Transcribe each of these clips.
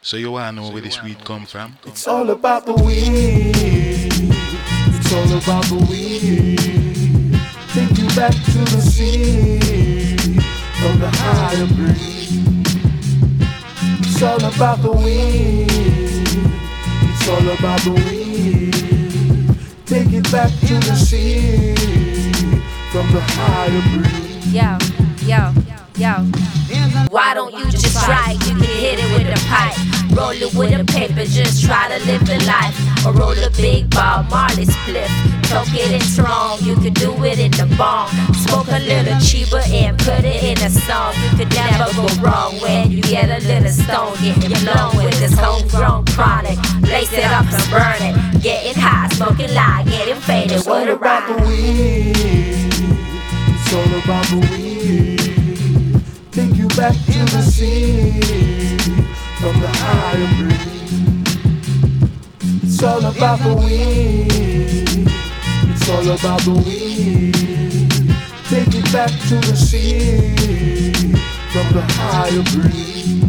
So you wanna know where this weed come from? It's all about the weed. It's all about the weed. Take you back to the sea from the higher breeze. It's all about the weed. It's all about the weed. Take it back to the sea from the higher breeze. Yo. Why don't you just try it? You can hit it with a pipe, roll it with a paper, just try to live the life. Or roll a big Bob Marley spliff, coke it in strong, you could do it in the bong. Smoke a little cheaper and put it in a song. You could never go wrong when you get a little stone. Getting blown with this homegrown chronic, lace it up and burn it. Getting high, smoking loud, getting faded. It's all about the weed. It's all about the weed. Take you back to the sea from the higher breeze. It's all about the weed. It's all about the weed. Take it back to the sea from the higher breeze.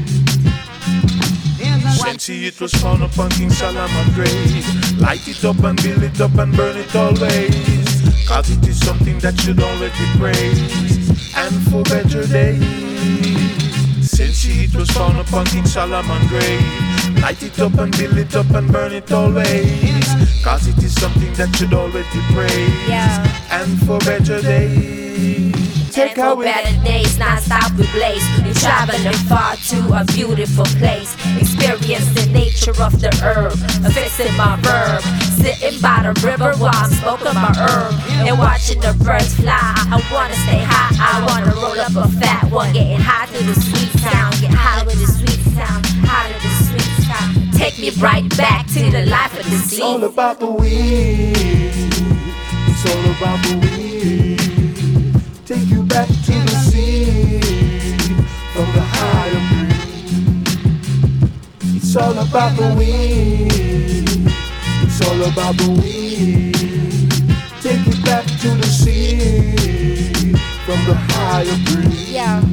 Sensi, it was found upon King Solomon's grave. Light it up and build it up and burn it always. Cause it is something that should always be praised, and for better days. Sensi, it was found upon King Solomon's grave. Light it up and build it up and burn it always. Cause it is something that should always be praised, and for better days. And for better days, non-stop we blaze. We traveling far to a beautiful place. Experience the nature of the herb, fixing my verb. Sitting by the river while I'm smoking my herb and watching the birds fly. I wanna stay high, I wanna roll up a fat one. Getting high to the sweet sound, get high with the sweet sound, high to the sweet sound. Take me right back to the life of the sea. It's all about the weed. It's all about the weed. Take you back to the sea from the higher breeze. It's all about the weed. It's all about the weed. Take it back to the sea from the higher breeze.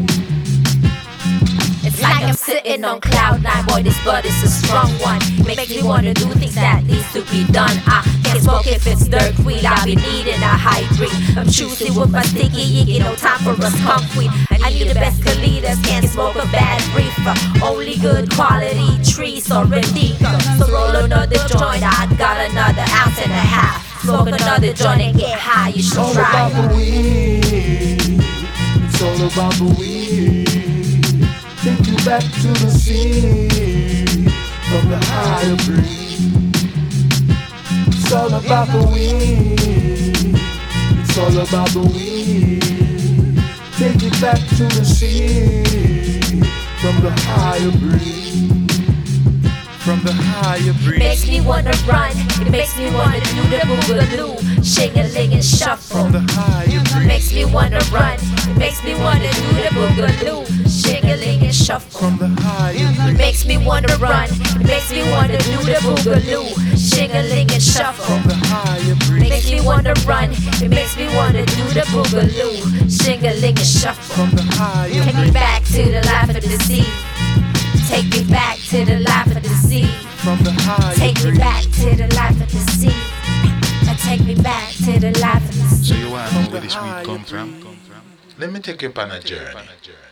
It's like I'm sitting on cloud nine, boy, this bud is a strong one. Makes me wanna do things that needs to be done. I can't smoke if it's dirt weed, I be needing a hydrate. I'm choosing with my sticky yicky, no time for a skunk weed. I need the best colitas, can't smoke a bad reefer. Only good quality trees or indica. So roll another joint, I got another ounce and a half. Smoke another joint and get high, you should It's all try about the weed. It's all about the weed. Take you back to the sea from the higher breeze. It's all about the weed. It's all about the weed. Take it back to the sea from the higher breeze. From the higher breeze. Makes me wanna run, it makes me wanna do the boogaloo, shing-a-ling and shuffle. From the higher breeze. Makes me wanna run, it makes me wanna do the boogaloo, shing-a-ling and shuffle. From the higher breeze. Makes me wanna run, it makes me wanna do the boogaloo, shing-a-ling and shuffle. From the higher breeze. Makes me wanna run, it makes me wanna do the boogaloo, shing-a-ling and shuffle. From the higher Take me back to the life of the sea. Take me back to the life of the sea. From the higher Take me back to the life of the sea. Take me back to the life of the sea. So you wanna know where this weed come from? Let me take you on a journey.